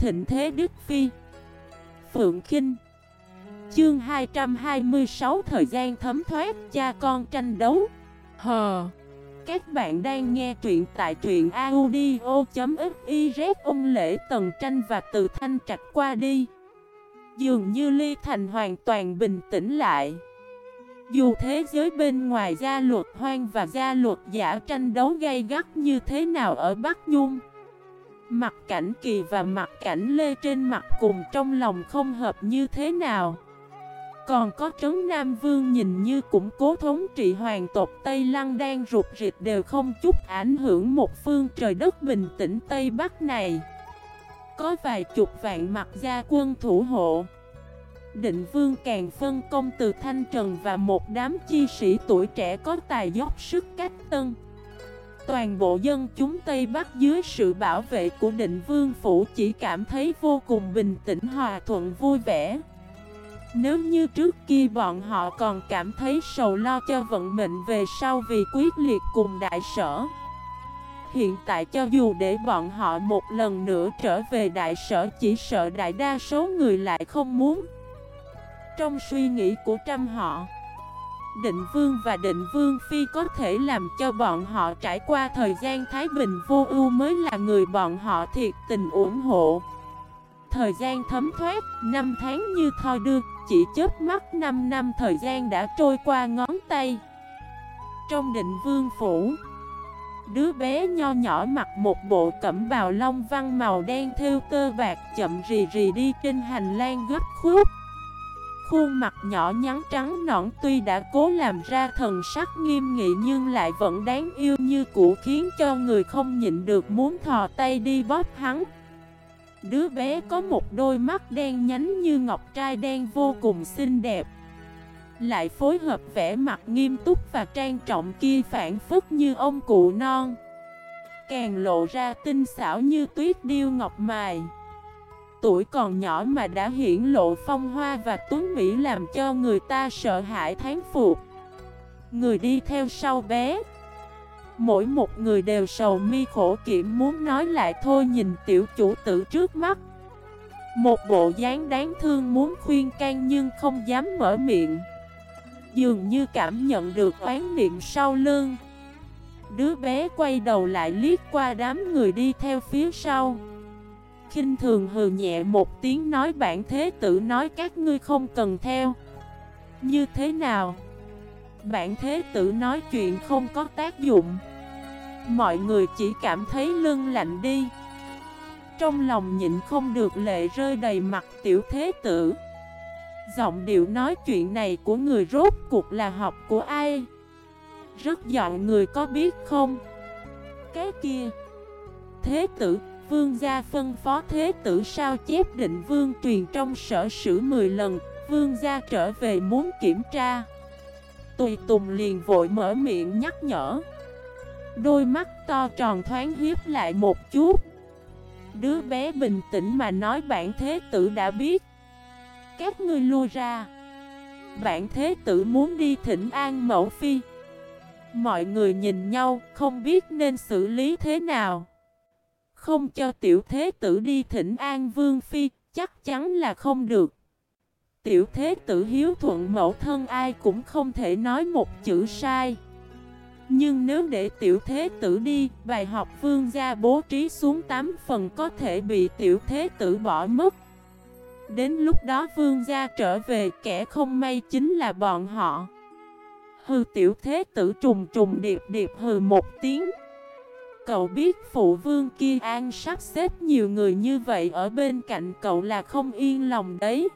thịnh thế Đức Phi. Phượng Khinh. Chương 226 thời gian thấm thoát cha con tranh đấu. Hờ. Các bạn đang nghe truyện tại truyện audio.fiz. Ông Lễ Tần Tranh và Từ Thanh Trạch qua đi. Dường như Ly Thành hoàn toàn bình tĩnh lại. Dù thế giới bên ngoài gia luật hoang và gia luật giả tranh đấu gay gắt như thế nào ở Bắc Nhung, Mặt Cảnh Kỳ và Mặt Cảnh Lê trên mặt cùng trong lòng không hợp như thế nào. Còn có Trấn Nam Vương nhìn như cũng cố thống trị hoàng tộc Tây Lăng đang rụt rịch đều không chút ảnh hưởng một phương trời đất bình tĩnh Tây Bắc này. Có vài chục vạn mặt gia quân thủ hộ. Định Vương càng phân công Từ Thanh Trần và một đám chi sĩ tuổi trẻ có tài dốc sức cách tân. Toàn bộ dân chúng Tây Bắc dưới sự bảo vệ của Định Vương Phủ chỉ cảm thấy vô cùng bình tĩnh hòa thuận vui vẻ. Nếu như trước kia bọn họ còn cảm thấy sầu lo cho vận mệnh về sau vì quyết liệt cùng đại sở, hiện tại cho dù để bọn họ một lần nữa trở về đại sở, chỉ sợ đại đa số người lại không muốn. Trong suy nghĩ của trăm họ, Định Vương và Định Vương Phi có thể làm cho bọn họ trải qua thời gian thái bình vô ưu mới là người bọn họ thiệt tình ủng hộ. Thời gian thấm thoát, năm tháng như thoi đưa, chỉ chớp mắt 5 năm thời gian đã trôi qua ngón tay. Trong Định Vương Phủ, đứa bé nho nhỏ mặc một bộ cẩm bào long văn màu đen thêu tơ bạc chậm rì rì đi trên hành lang gấp khúc. Khuôn mặt nhỏ nhắn trắng nõn tuy đã cố làm ra thần sắc nghiêm nghị nhưng lại vẫn đáng yêu như cũ, khiến cho người không nhịn được muốn thò tay đi bóp hắn. Đứa bé có một đôi mắt đen nhánh như ngọc trai đen vô cùng xinh đẹp, lại phối hợp vẻ mặt nghiêm túc và trang trọng kia phảng phất như ông cụ non, càng lộ ra tinh xảo như tuyết điêu ngọc mài. Tuổi còn nhỏ mà đã hiển lộ phong hoa và tuấn mỹ làm cho người ta sợ hãi thán phục. Người đi theo sau bé, mỗi một người đều sầu mi khổ kiểm muốn nói lại thôi nhìn tiểu chủ tử trước mắt. Một bộ dáng đáng thương muốn khuyên can nhưng không dám mở miệng, dường như cảm nhận được oán niệm sau lưng. Đứa bé quay đầu lại liếc qua đám người đi theo phía sau, khinh thường hừ nhẹ một tiếng nói: bản thế tử nói các ngươi không cần theo. Như thế nào? Bản thế tử nói chuyện không có tác dụng. Mọi người chỉ cảm thấy lưng lạnh đi. Trong lòng nhịn không được lệ rơi đầy mặt tiểu thế tử. Giọng điệu nói chuyện này của người rốt cuộc là học của ai? Rất dọn người có biết không? Cái kia thế tử, vương gia phân phó thế tử sao chép Định Vương truyền trong sở sử 10 lần. Vương gia trở về muốn kiểm tra. Tùy Tùng liền vội mở miệng nhắc nhở. Đôi mắt to tròn thoáng hiếp lại một chút. Đứa bé bình tĩnh mà nói: bản thế tử đã biết. Các ngươi lui ra. Bản thế tử muốn đi thỉnh an mẫu phi. Mọi người nhìn nhau không biết nên xử lý thế nào. Không cho tiểu thế tử đi thỉnh an vương phi chắc chắn là không được. Tiểu thế tử hiếu thuận mẫu thân ai cũng không thể nói một chữ sai. Nhưng nếu để tiểu thế tử đi, bài học vương gia bố trí xuống 8 phần có thể bị tiểu thế tử bỏ mất. Đến lúc đó vương gia trở về, kẻ không may chính là bọn họ. Hừ, tiểu thế tử trùng trùng điệp điệp hừ một tiếng. Cậu biết phụ vương kia an sắp xếp nhiều người như vậy ở bên cạnh cậu là không yên lòng đấy.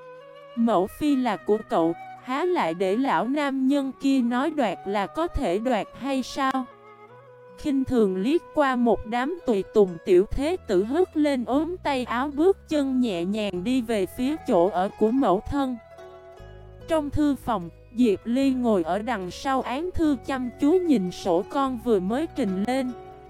Mẫu phi là của cậu, há lại để lão nam nhân kia nói đoạt là có thể đoạt hay sao? Khinh thường liếc qua một đám tùy tùng, tiểu thế tử hất lên ốm tay áo bước chân nhẹ nhàng đi về phía chỗ ở của mẫu thân. Trong thư phòng, Diệp Ly ngồi ở đằng sau án thư chăm chú nhìn sổ con vừa mới trình lên.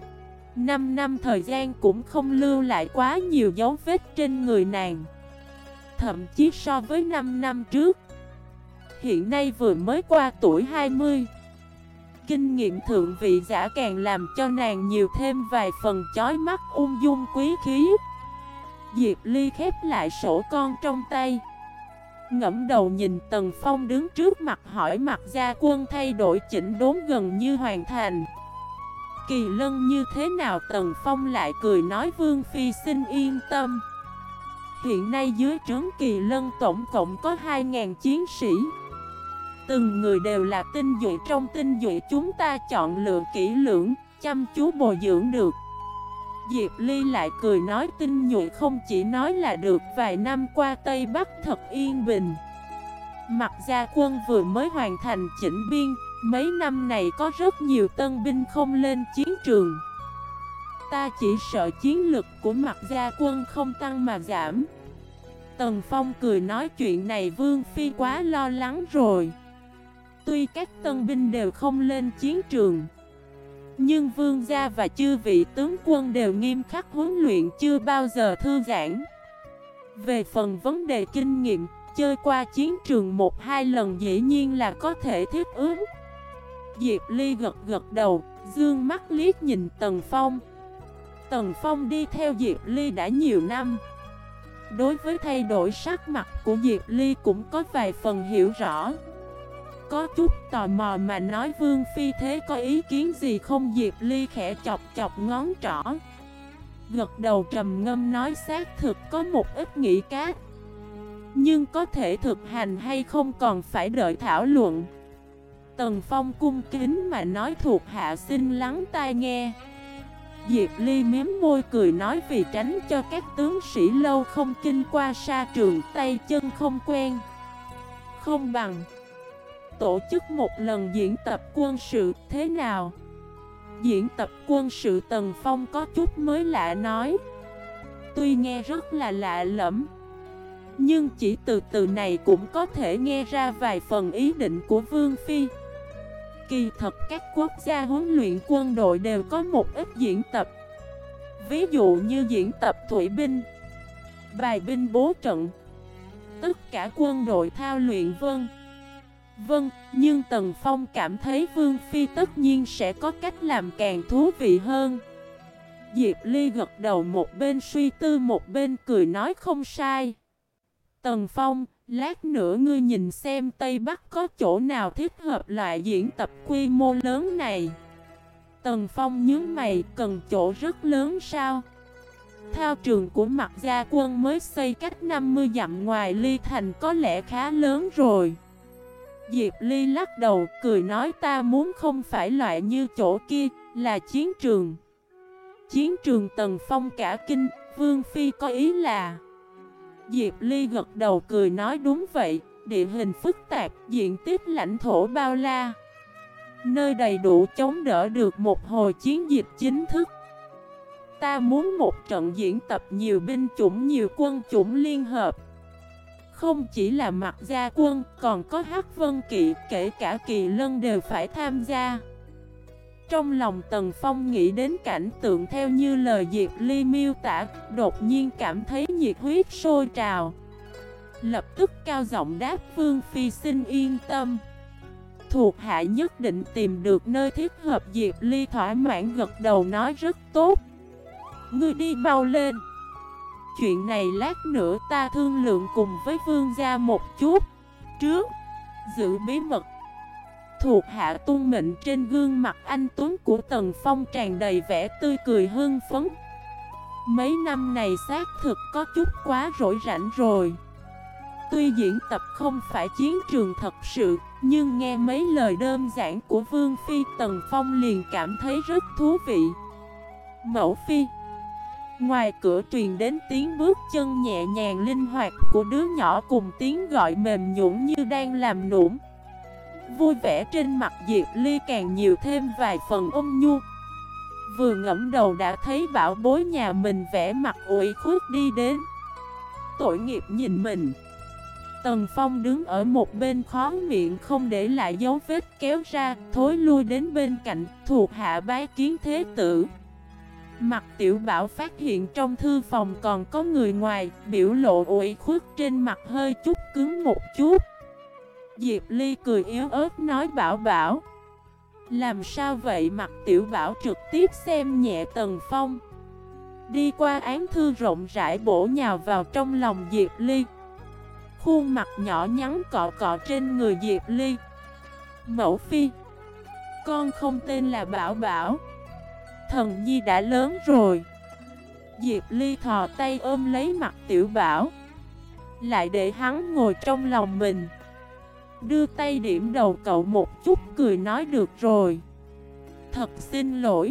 5 năm thời gian cũng không lưu lại quá nhiều dấu vết trên người nàng. Thậm chí so với 5 năm trước, hiện nay vừa mới qua tuổi 20. Kinh nghiệm thượng vị giả càng làm cho nàng nhiều thêm vài phần chói mắt ung dung quý khí. Diệp Ly khép lại sổ con trong tay, ngẫm đầu nhìn Tần Phong đứng trước mặt hỏi Mặt Gia Quân thay đổi chỉnh đốn gần như hoàn thành. Kỳ Lân như thế nào? Tần Phong lại cười nói Vương Phi xin yên tâm. Hiện nay dưới trướng Kỳ Lân tổng cộng có 2.000 chiến sĩ. Từng người đều là tinh nhuệ trong tinh nhuệ chúng ta chọn lựa kỹ lưỡng, chăm chú bồi dưỡng được. Diệp Ly lại cười nói tinh nhuệ không chỉ nói là được, vài năm qua Tây Bắc thật yên bình. Mặt Gia Quân vừa mới hoàn thành chỉnh biên, mấy năm này có rất nhiều tân binh không lên chiến trường. Ta chỉ sợ chiến lực của Mặt Gia Quân không tăng mà giảm. Tần Phong cười nói chuyện này Vương Phi quá lo lắng rồi. Tuy các tân binh đều không lên chiến trường, nhưng vương gia và chư vị tướng quân đều nghiêm khắc huấn luyện, chưa bao giờ thư giãn. Về phần vấn đề kinh nghiệm, chơi qua chiến trường 1-2 lần dĩ nhiên là có thể thiết ứng. Diệp Ly gật gật đầu, dương mắt liếc nhìn Tần Phong. Tần Phong đi theo Diệp Ly đã nhiều năm, đối với thay đổi sắc mặt của Diệp Ly cũng có vài phần hiểu rõ. Có chút tò mò mà nói Vương Phi thế có ý kiến gì không? Diệp Ly khẽ chọc chọc ngón trỏ, gật đầu trầm ngâm nói xác thực có một ít nghĩ cát, nhưng có thể thực hành hay không còn phải đợi thảo luận. Tần Phong cung kính mà nói thuộc hạ xin lắng tai nghe. Diệp Ly mím môi cười nói vì tránh cho các tướng sĩ lâu không kinh qua sa trường, tay chân không quen, không bằng tổ chức một lần diễn tập quân sự thế nào? Diễn tập quân sự? Tần Phong có chút mới lạ nói. Tuy nghe rất là lạ lẫm, nhưng chỉ từ từ này cũng có thể nghe ra vài phần ý định của Vương Phi. Kỳ thật các quốc gia huấn luyện quân đội đều có một ít diễn tập. Ví dụ như diễn tập thủy binh, bài binh bố trận, tất cả quân đội thao luyện vân, nhưng Tần Phong cảm thấy Vương Phi tất nhiên sẽ có cách làm càng thú vị hơn. Diệp Ly gật đầu, một bên suy tư một bên cười nói không sai. Tần Phong, lát nữa ngươi nhìn xem Tây Bắc có chỗ nào thích hợp loại diễn tập quy mô lớn này. Tần Phong nhướng mày, cần chỗ rất lớn sao? Thao trường của Mặt Gia Quân mới xây cách 50 dặm ngoài Ly Thành có lẽ khá lớn rồi. Diệp Ly lắc đầu cười nói ta muốn không phải loại như chỗ kia, là chiến trường. Chiến trường? Tần Phong cả kinh, Vương Phi có ý là... Diệp Ly gật đầu cười nói đúng vậy, địa hình phức tạp, diện tích lãnh thổ bao la, nơi đầy đủ chống đỡ được một hồi chiến dịch chính thức. Ta muốn một trận diễn tập nhiều binh chủng nhiều quân chủng liên hợp. Không chỉ là Mặt Gia Quân, còn có Hắc Vân Kỵ, kể cả Kỳ Lân đều phải tham gia. Trong lòng Tần Phong nghĩ đến cảnh tượng theo như lời Diệp Ly miêu tả, đột nhiên cảm thấy nhiệt huyết sôi trào. Lập tức cao giọng đáp Vương Phi xin yên tâm. Thuộc hạ nhất định tìm được nơi thích hợp. Diệp Ly thỏa mãn gật đầu nói rất tốt. Ngươi đi mau lên. Chuyện này lát nữa ta thương lượng cùng với vương gia một chút. Trước, giữ bí mật. Thuộc hạ tuân mệnh. Trên gương mặt anh tuấn của Tần Phong tràn đầy vẻ tươi cười hưng phấn. Mấy năm này xác thực có chút quá rỗi rảnh rồi. Tuy diễn tập không phải chiến trường thật sự, nhưng nghe mấy lời đơn giản của Vương Phi, Tần Phong liền cảm thấy rất thú vị. Mẫu Phi. Ngoài cửa truyền đến tiếng bước chân nhẹ nhàng linh hoạt của đứa nhỏ cùng tiếng gọi mềm nhũn như đang làm nũng. Vui vẻ trên mặt Diệp Ly càng nhiều thêm vài phần ôn nhu. Vừa ngẫm đầu đã thấy bảo bối nhà mình vẻ mặt ủy khuất đi đến. Tội nghiệp nhìn mình. Tần Phong đứng ở một bên khó miệng không để lại dấu vết kéo ra, thối lui đến bên cạnh, thuộc hạ bái kiến thế tử. Mặt Tiểu Bảo phát hiện trong thư phòng còn có người ngoài, biểu lộ ủy khuất trên mặt hơi chút cứng một chút. Diệp Ly cười yếu ớt nói Bảo Bảo. Làm sao vậy? Mặt Tiểu Bảo trực tiếp xem nhẹ Tần Phong. đi qua án thư rộng rãi bổ nhào vào trong lòng Diệp Ly. Khuôn mặt nhỏ nhắn cọ cọ trên người Diệp Ly. Mẫu phi, con không tên là Bảo Bảo. Thần nhi đã lớn rồi. Diệp Ly thò tay ôm lấy mặt Tiểu Bảo, lại để hắn ngồi trong lòng mình, đưa tay điểm đầu cậu một chút, cười nói được rồi. Thật xin lỗi,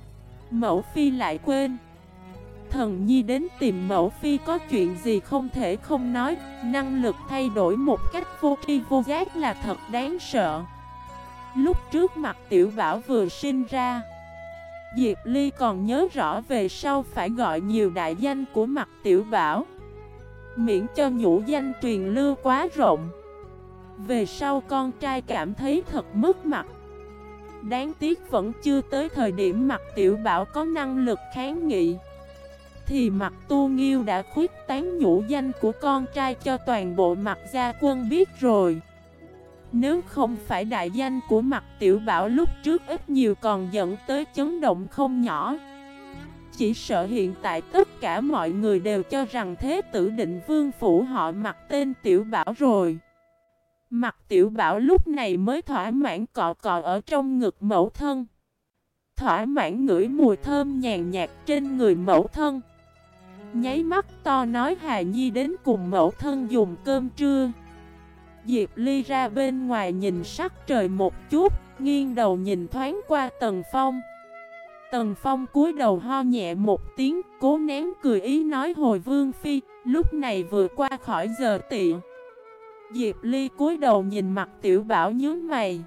mẫu phi lại quên. Thần nhi đến tìm mẫu phi có chuyện gì không thể không nói. Năng lực thay đổi một cách vô tri vô giác là thật đáng sợ. Lúc trước mặt Tiểu Bảo vừa sinh ra, Diệp Ly còn nhớ rõ về sau phải gọi nhiều đại danh của mặt Tiểu Bảo, miễn cho nhũ danh truyền lưu quá rộng. Về sau con trai cảm thấy thật mất mặt. Đáng tiếc vẫn chưa tới thời điểm mặt Tiểu Bảo có năng lực kháng nghị, thì mặt Tu Nghiêu đã khuyết tán nhũ danh của con trai cho toàn bộ mặt gia quân biết rồi. Nếu không phải đại danh của mặt Tiểu Bảo lúc trước ít nhiều còn dẫn tới chấn động không nhỏ, chỉ sợ hiện tại tất cả mọi người đều cho rằng Thế tử Định Vương phủ họ mặt tên Tiểu Bảo rồi. Mặt Tiểu Bảo lúc này mới thỏa mãn cọ cọ ở trong ngực mẫu thân, thỏa mãn ngửi mùi thơm nhàn nhạt trên người mẫu thân. Nháy mắt to nói Hà Nhi đến cùng mẫu thân dùng cơm trưa. Diệp Ly ra bên ngoài nhìn sắc trời một chút, nghiêng đầu nhìn thoáng qua Tần Phong. Tần Phong cúi đầu ho nhẹ một tiếng, cố nén cười ý nói hồi Vương Phi, lúc này vừa qua khỏi giờ tị. Diệp Ly cúi đầu nhìn mặt Tiểu Bảo nhướng mày.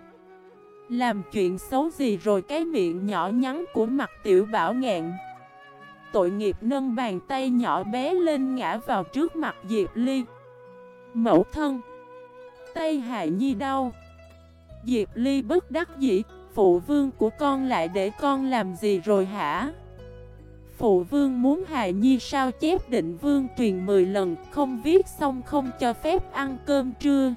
Làm chuyện xấu gì rồi? Cái miệng nhỏ nhắn của mặt Tiểu Bảo ngẹn. Tội nghiệp nâng bàn tay nhỏ bé lên ngã vào trước mặt Diệp Ly. Mẫu thân, tay Hà Nhi đau. Diệp Ly bất đắc dĩ, phụ vương của con lại để con làm gì rồi hả? Phụ vương muốn Hà Nhi sao chép Định Vương truyền 10 lần, không viết xong không cho phép ăn cơm trưa.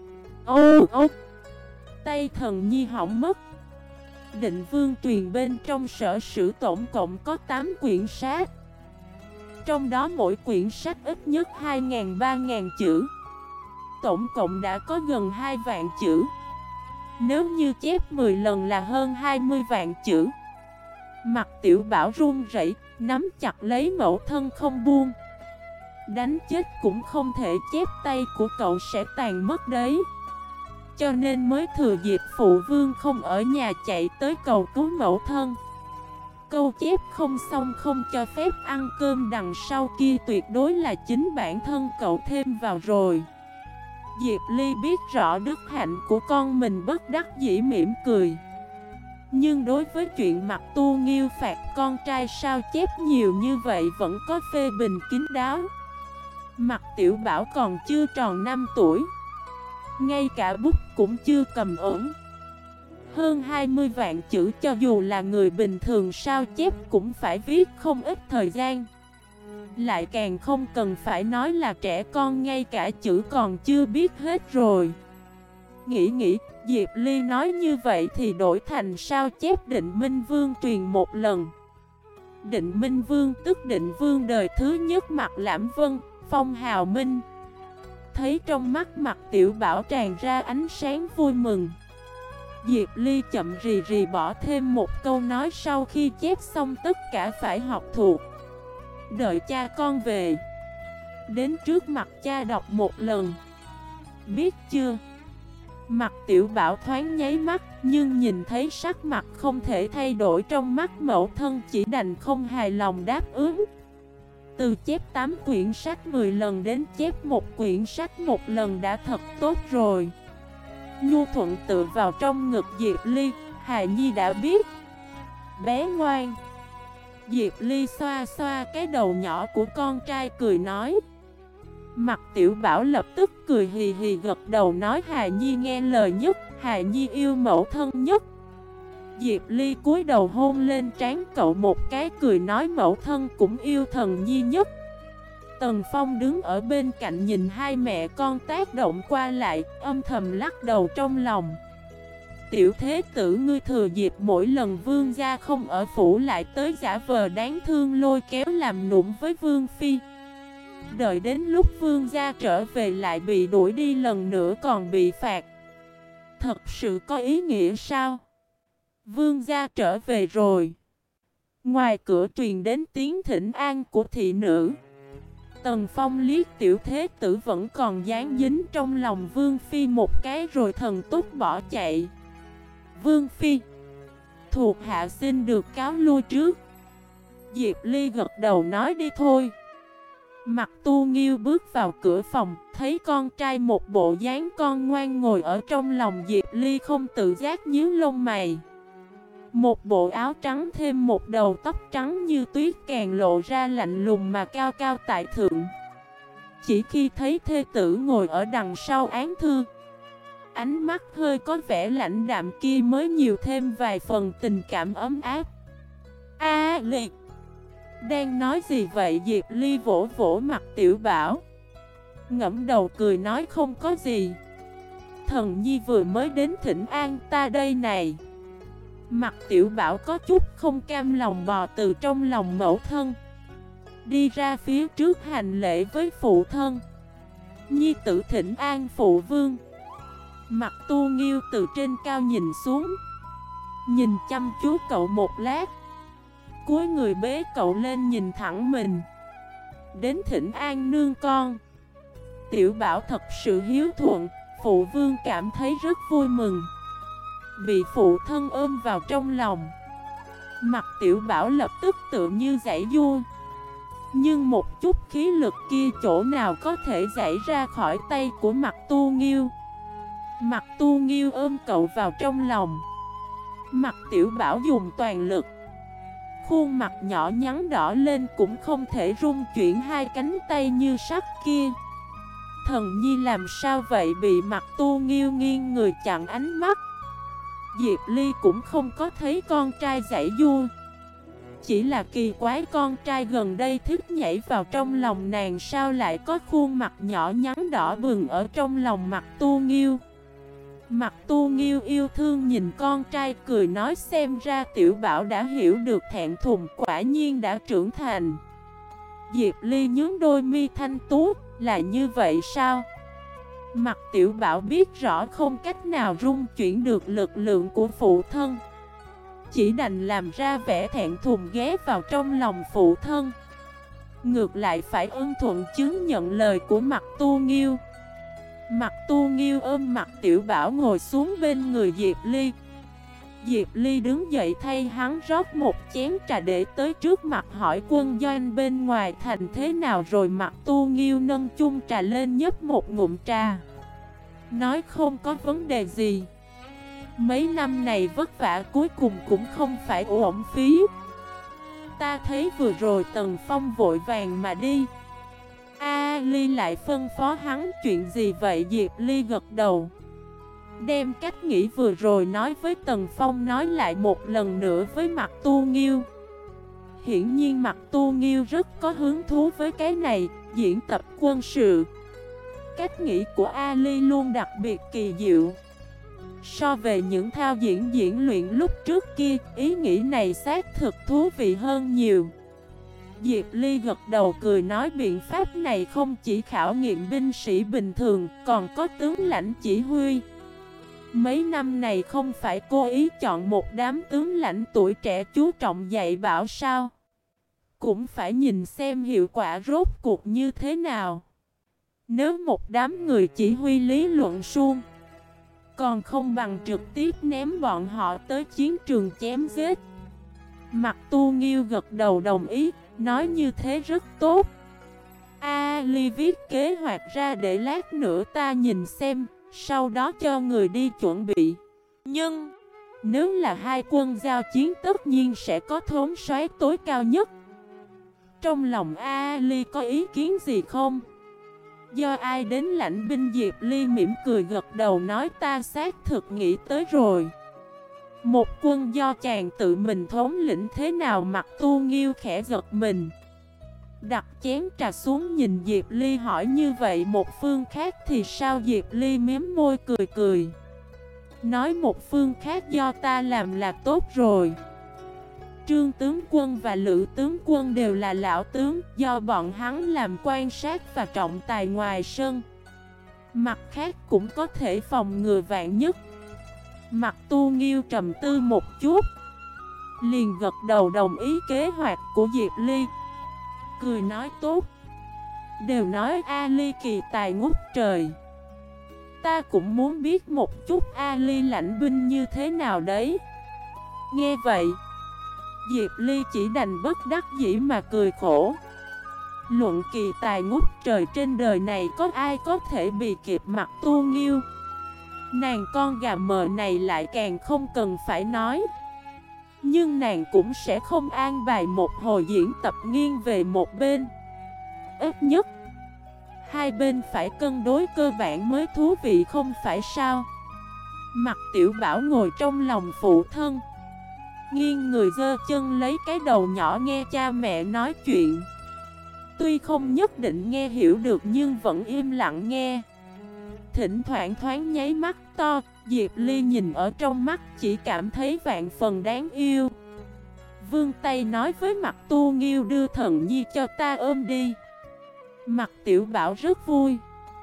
Ô ô, tay thần Nhi hỏng mất. Định Vương truyền bên trong sở sử tổng cộng có 8 quyển sách. Trong đó mỗi quyển sách ít nhất 2.000-3.000 chữ. Tổng cộng đã có gần 2 vạn chữ. Nếu như chép 10 lần là hơn 20 vạn chữ. Mặt Tiểu Bảo run rẩy, nắm chặt lấy mẫu thân không buông. Đánh chết cũng không thể chép, tay của cậu sẽ tàn mất đấy. Cho nên mới thừa dịp phụ vương không ở nhà chạy tới cầu cứu mẫu thân. Câu chép không xong không cho phép ăn cơm đằng sau kia tuyệt đối là chính bản thân cậu thêm vào rồi. Diệp Ly biết rõ đức hạnh của con mình, bất đắc dĩ mỉm cười. Nhưng đối với chuyện mặt Tu Nghiêu phạt con trai sao chép nhiều như vậy vẫn có phê bình kín đáo. Mặt Tiểu Bảo còn chưa tròn 5 tuổi, ngay cả bút cũng chưa cầm ổn. Hơn 20 vạn chữ cho dù là người bình thường sao chép cũng phải viết không ít thời gian. Lại càng không cần phải nói là trẻ con ngay cả chữ còn chưa biết hết rồi. Nghĩ Diệp Ly nói như vậy thì đổi thành sao chép Định Minh Vương truyền 1 lần. Định Minh Vương tức Định Vương đời thứ nhất Mặt Lãm Vân, phong hào minh. Thấy trong mắt mặt Tiểu Bảo tràn ra ánh sáng vui mừng, Diệp Ly chậm rì rì bỏ thêm một câu nói sau khi chép xong tất cả phải học thuộc. Đợi cha con về, đến trước mặt cha đọc một lần, biết chưa? Mặt Tiểu Bảo thoáng nháy mắt, nhưng nhìn thấy sắc mặt không thể thay đổi trong mắt mẫu thân chỉ đành không hài lòng đáp ứng. Từ chép 8 quyển sách 10 lần đến chép một quyển sách 1 lần đã thật tốt rồi. Nhu thuận tựa vào trong ngực Diệp Ly, Hà Nhi đã biết. Bé ngoan. Diệp Ly xoa xoa cái đầu nhỏ của con trai cười nói. Mặt Tiểu Bảo lập tức cười hì hì gật đầu nói Hà Nhi nghe lời nhất, Hà Nhi yêu mẫu thân nhất. Diệp Ly cúi đầu hôn lên trán cậu một cái cười nói mẫu thân cũng yêu thần Nhi nhất. Tần Phong đứng ở bên cạnh nhìn hai mẹ con tác động qua lại, âm thầm lắc đầu trong lòng. Tiểu thế tử ngươi thừa dịp mỗi lần vương gia không ở phủ lại tới giả vờ đáng thương lôi kéo làm nũng với vương phi. Đợi đến lúc vương gia trở về lại bị đuổi đi lần nữa còn bị phạt. Thật sự có ý nghĩa sao? Vương gia trở về rồi. Ngoài cửa truyền đến tiếng thỉnh an của thị nữ. Tần Phong liếc tiểu thế tử vẫn còn dán dính trong lòng Vương Phi một cái rồi thần túc bỏ chạy. Vương Phi, thuộc hạ xin được cáo lui trước. Diệp Ly gật đầu nói đi thôi. Mặt Tu Nghiêu bước vào cửa phòng, thấy con trai một bộ dáng con ngoan ngồi ở trong lòng Diệp Ly không tự giác nhíu lông mày. Một bộ áo trắng thêm một đầu tóc trắng như tuyết càng lộ ra lạnh lùng mà cao cao tại thượng. Chỉ khi thấy thê tử ngồi ở đằng sau án thư, ánh mắt hơi có vẻ lạnh đạm kia mới nhiều thêm vài phần tình cảm ấm áp. Ly, đang nói gì vậy? Diệp Ly vỗ vỗ mặt Tiểu Bảo, ngẫm đầu cười nói không có gì. Thần nhi vừa mới đến thỉnh an ta đây này. Mặt Tiểu Bảo có chút không cam lòng bò từ trong lòng mẫu thân, đi ra phía trước hành lễ với phụ thân. Nhi tử thỉnh an phụ vương. Mặt Tu Nghiêu từ trên cao nhìn xuống, nhìn chăm chú cậu một lát, cúi người bế cậu lên nhìn thẳng mình. Đến thỉnh an nương con. Tiểu Bảo thật sự hiếu thuận, phụ vương cảm thấy rất vui mừng. Bị phụ thân ôm vào trong lòng, mặt Tiểu Bảo lập tức tự như giãy giụa. Nhưng một chút khí lực kia chỗ nào có thể giãy ra khỏi tay của mặt Tu Nghiêu. Mặt Tu Nghiêu ôm cậu vào trong lòng, mặt Tiểu Bảo dùng toàn lực. Khuôn mặt nhỏ nhắn đỏ lên cũng không thể rung chuyển hai cánh tay như sắt kia. Thần nhi làm sao vậy? Bị mặt Tu Nghiêu nghiêng người chặn ánh mắt. Diệp Ly cũng không có thấy con trai giãy giụa, chỉ là kỳ quái con trai gần đây thích nhảy vào trong lòng nàng sao lại có khuôn mặt nhỏ nhắn đỏ bừng ở trong lòng mặt Tu Nghiêu. Mặt Tu Nghiêu yêu thương nhìn con trai cười nói xem ra Tiểu Bảo đã hiểu được thẹn thùng, quả nhiên đã trưởng thành. Diệp Ly nhướng đôi mi thanh tú, là như vậy sao? Mặt Tiểu Bảo biết rõ không cách nào rung chuyển được lực lượng của phụ thân, chỉ đành làm ra vẻ thẹn thùng ghé vào trong lòng phụ thân. Ngược lại phải ưng thuận chứng nhận lời của mặt Tu Nghiêu. Mặt Tu Nghiêu ôm mặt Tiểu Bảo ngồi xuống bên người Diệp Ly. Diệp Ly đứng dậy thay hắn rót một chén trà để tới trước mặt hỏi quân doanh bên ngoài thành thế nào rồi. Mặt Tu Nghiêu nâng chung trà lên nhấp một ngụm trà, nói không có vấn đề gì. Mấy năm này vất vả cuối cùng cũng không phải uổng phí. Ta thấy vừa rồi Tần Phong vội vàng mà đi. Ly lại phân phó hắn chuyện gì vậy? Diệp Ly gật đầu, đem cách nghĩ vừa rồi nói với Tần Phong nói lại một lần nữa với mặt Tu Nghiêu. Hiển nhiên mặt Tu Nghiêu rất có hứng thú với cái này, diễn tập quân sự. Cách nghĩ của Ly luôn đặc biệt kỳ diệu. So về những thao diễn luyện lúc trước kia, ý nghĩ này xác thực thú vị hơn nhiều. Diệp Ly gật đầu cười nói biện pháp này không chỉ khảo nghiệm binh sĩ bình thường, còn có tướng lãnh chỉ huy. Mấy năm này không phải cố ý chọn một đám tướng lãnh tuổi trẻ chú trọng dạy bảo sao? Cũng phải nhìn xem hiệu quả rốt cuộc như thế nào. Nếu một đám người chỉ huy lý luận suông, còn không bằng trực tiếp ném bọn họ tới chiến trường chém giết. Mặt Tu Nghiêu gật đầu đồng ý, nói như thế rất tốt. Ly viết kế hoạch ra để lát nữa ta nhìn xem, sau đó cho người đi chuẩn bị. Nhưng nếu là hai quân giao chiến tất nhiên sẽ có thống soái tối cao nhất. Trong lòng Ly có ý kiến gì không? Do ai đến lãnh binh? Diệp Ly mỉm cười gật đầu nói ta xác thực nghĩ tới rồi. Một quân do chàng tự mình thống lĩnh thế nào? Mặt Tu Nghiêu khẽ giật mình, đặt chén trà xuống nhìn Diệp Ly hỏi như vậy một phương khác thì sao? Diệp Ly mím môi cười cười. Nói một phương khác do ta làm là tốt rồi. Trương tướng quân và Lữ tướng quân đều là lão tướng, do bọn hắn làm quan sát và trọng tài ngoài sân. Mặt khác cũng có thể phòng ngừa vạn nhất. Mặt Tu Nghiêu trầm tư một chút, liền gật đầu đồng ý kế hoạch của Diệp Ly. Cười nói tốt. Đều nói A Ly kỳ tài ngút trời, ta cũng muốn biết một chút A Ly lãnh binh như thế nào đấy. Nghe vậy, Diệp Ly chỉ đành bất đắc dĩ mà cười khổ. Luận kỳ tài ngút trời trên đời này có ai có thể bị kịp Mặt Tu Nghiêu. Nàng con gà mờ này lại càng không cần phải nói. Nhưng nàng cũng sẽ không an bài một hồi diễn tập nghiêng về một bên. Ít nhất hai bên phải cân đối cơ bản mới thú vị không phải sao. Mặt Tiểu Bảo ngồi trong lòng phụ thân, nghiêng người giơ chân lấy cái đầu nhỏ nghe cha mẹ nói chuyện. Tuy không nhất định nghe hiểu được nhưng vẫn im lặng nghe. Thỉnh thoảng thoáng nháy mắt to, Diệp Ly nhìn ở trong mắt chỉ cảm thấy vạn phần đáng yêu. Vươn tay nói với Mặt Tu Nghiêu đưa Thần Nhi cho ta ôm đi. Mặt Tiểu Bảo rất vui,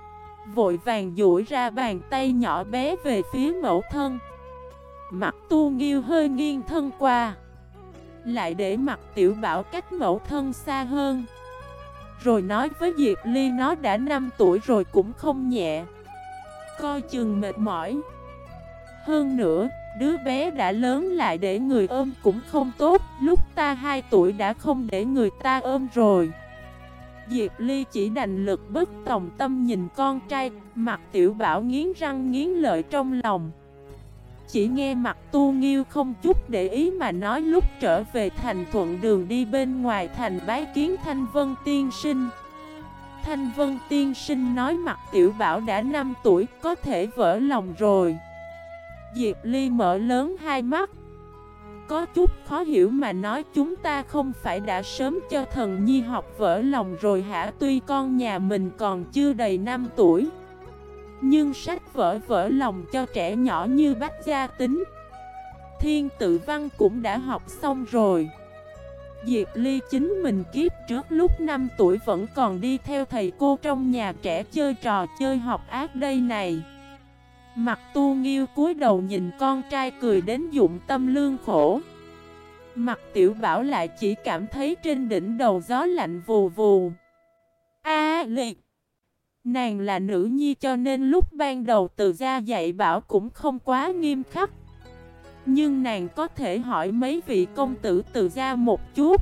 vội vàng duỗi ra bàn tay nhỏ bé về phía mẫu thân. Mặt Tu Nghiêu hơi nghiêng thân qua, lại để Mặt Tiểu Bảo cách mẫu thân xa hơn, rồi nói với Diệp Ly nó đã 5 tuổi rồi cũng không nhẹ, coi chừng mệt mỏi. Hơn nữa, đứa bé đã lớn lại để người ôm cũng không tốt. Lúc ta 2 tuổi đã không để người ta ôm rồi. Diệp Ly chỉ đành lực bất tòng tâm nhìn con trai. Mặt Tiểu Bảo nghiến răng nghiến lợi trong lòng. Chỉ nghe Mặt Tu Nghiêu không chút để ý mà nói lúc trở về thành thuận đường đi bên ngoài thành bái kiến Thanh Vân Tiên Sinh. Thanh Vân Tiên Sinh nói Mặt Tiểu Bảo đã 5 tuổi có thể vỡ lòng rồi. Diệp Ly mở lớn hai mắt, có chút khó hiểu mà nói chúng ta không phải đã sớm cho Thần Nhi học vỡ lòng rồi hả? Tuy con nhà mình còn chưa đầy 5 tuổi, nhưng sách vỡ lòng cho trẻ nhỏ như Bách Gia Tính, Thiên Tự Văn cũng đã học xong rồi. Diệp Ly chính mình kiếp trước lúc 5 tuổi vẫn còn đi theo thầy cô trong nhà trẻ chơi trò chơi học ác đây này. Mặt Tu Nghiêu cúi đầu nhìn con trai cười đến dụng tâm lương khổ. Mặt Tiểu Bảo lại chỉ cảm thấy trên đỉnh đầu gió lạnh vù vù. Liệt, nàng là nữ nhi cho nên lúc ban đầu Từ gia dạy bảo cũng không quá nghiêm khắc. Nhưng nàng có thể hỏi mấy vị công tử Từ gia một chút.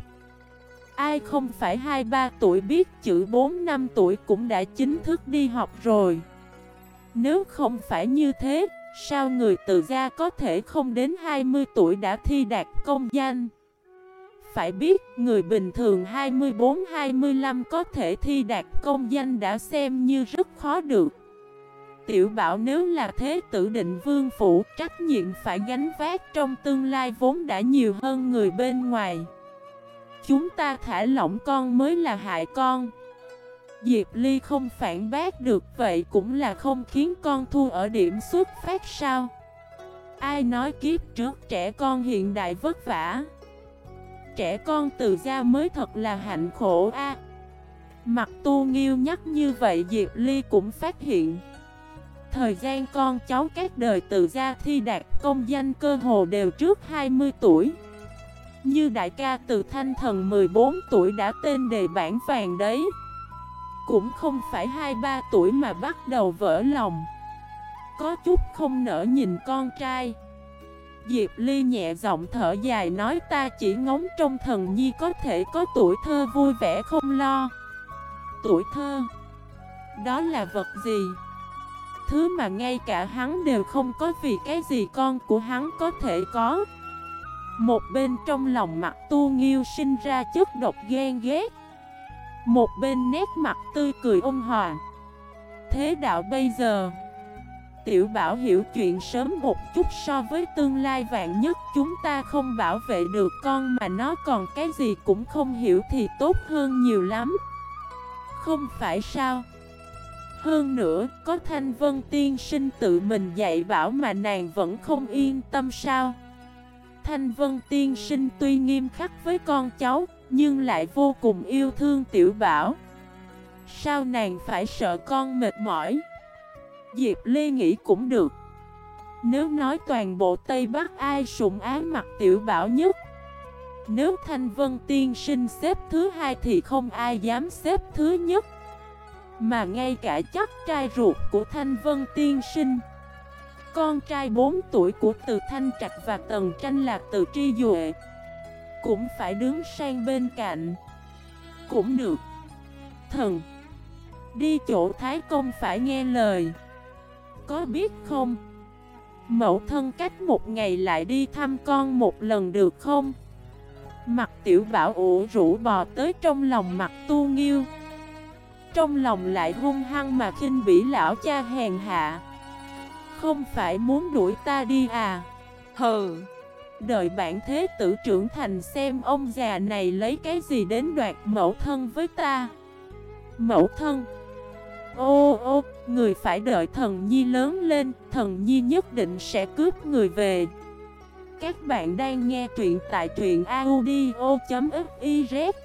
Ai không phải 2-3 tuổi biết chữ 4-5 tuổi cũng đã chính thức đi học rồi. Nếu không phải như thế, sao người Từ gia có thể không đến 20 tuổi đã thi đạt công danh? Phải biết, người bình thường 24-25 có thể thi đạt công danh đã xem như rất khó được. Tiểu Bảo nếu là thế tử định vương phủ, trách nhiệm phải gánh vác trong tương lai vốn đã nhiều hơn người bên ngoài. Chúng ta thả lỏng con mới là hại con. Diệp Ly không phản bác được, vậy cũng là không khiến con thua ở điểm xuất phát sao? Ai nói kiếp trước trẻ con hiện đại vất vả? Trẻ con Từ gia mới thật là hạnh khổ a. Mặt Tu Nghiêu nhắc như vậy Diệp Ly cũng phát hiện thời gian con cháu các đời Từ gia thi đạt công danh cơ hồ đều trước 20 tuổi. Như đại ca Từ Thanh Thần 14 tuổi đã tên đề bảng vàng đấy. Cũng không phải 2-3 tuổi mà bắt đầu vỡ lòng. Có chút không nỡ nhìn con trai. Diệp Ly nhẹ giọng thở dài nói ta chỉ ngóng trong Thần Nhi có thể có tuổi thơ vui vẻ không lo. Tuổi thơ, đó là vật gì? Thứ mà ngay cả hắn đều không có vì cái gì con của hắn có thể có. Một bên trong lòng Mặt Tu Nghiêu sinh ra chất độc ghen ghét, một bên nét mặt tươi cười ôn hòa. Thế đạo bây giờ, Tiểu Bảo hiểu chuyện sớm một chút so với tương lai vạn nhất chúng ta không bảo vệ được con mà nó còn cái gì cũng không hiểu thì tốt hơn nhiều lắm. Không phải sao? Hơn nữa, có Thanh Vân tiên sinh tự mình dạy bảo mà nàng vẫn không yên tâm sao? Thanh Vân tiên sinh tuy nghiêm khắc với con cháu, nhưng lại vô cùng yêu thương Tiểu Bảo. Sao nàng phải sợ con mệt mỏi? Diệp Ly nghĩ cũng được. Nếu nói toàn bộ Tây Bắc ai sủng ái mặt Tiểu Bảo nhất, nếu Thanh Vân tiên sinh xếp thứ hai thì không ai dám xếp thứ nhất. Mà ngay cả chắc trai ruột của Thanh Vân tiên sinh, con trai 4 tuổi của Từ Thanh Trạch và Tần Tranh là Từ Tri Duệ, cũng phải đứng sang bên cạnh. Cũng được. Thần, đi chỗ Thái Công phải nghe lời. Có biết không? Mẫu thân cách một ngày lại đi thăm con một lần được không? Mặt Tiểu Bảo ủ rũ bò tới trong lòng mặt Tu Nghiêu. Trong lòng lại hung hăng mà khinh bỉ lão cha hèn hạ. Không phải muốn đuổi ta đi à? Hừ, đợi bản thế tử trưởng thành xem ông già này lấy cái gì đến đoạt mẫu thân với ta. Mẫu thân? Ô, người phải đợi thần nhi lớn lên, thần nhi nhất định sẽ cướp người về. Các bạn đang nghe truyện tại truyện audio.fif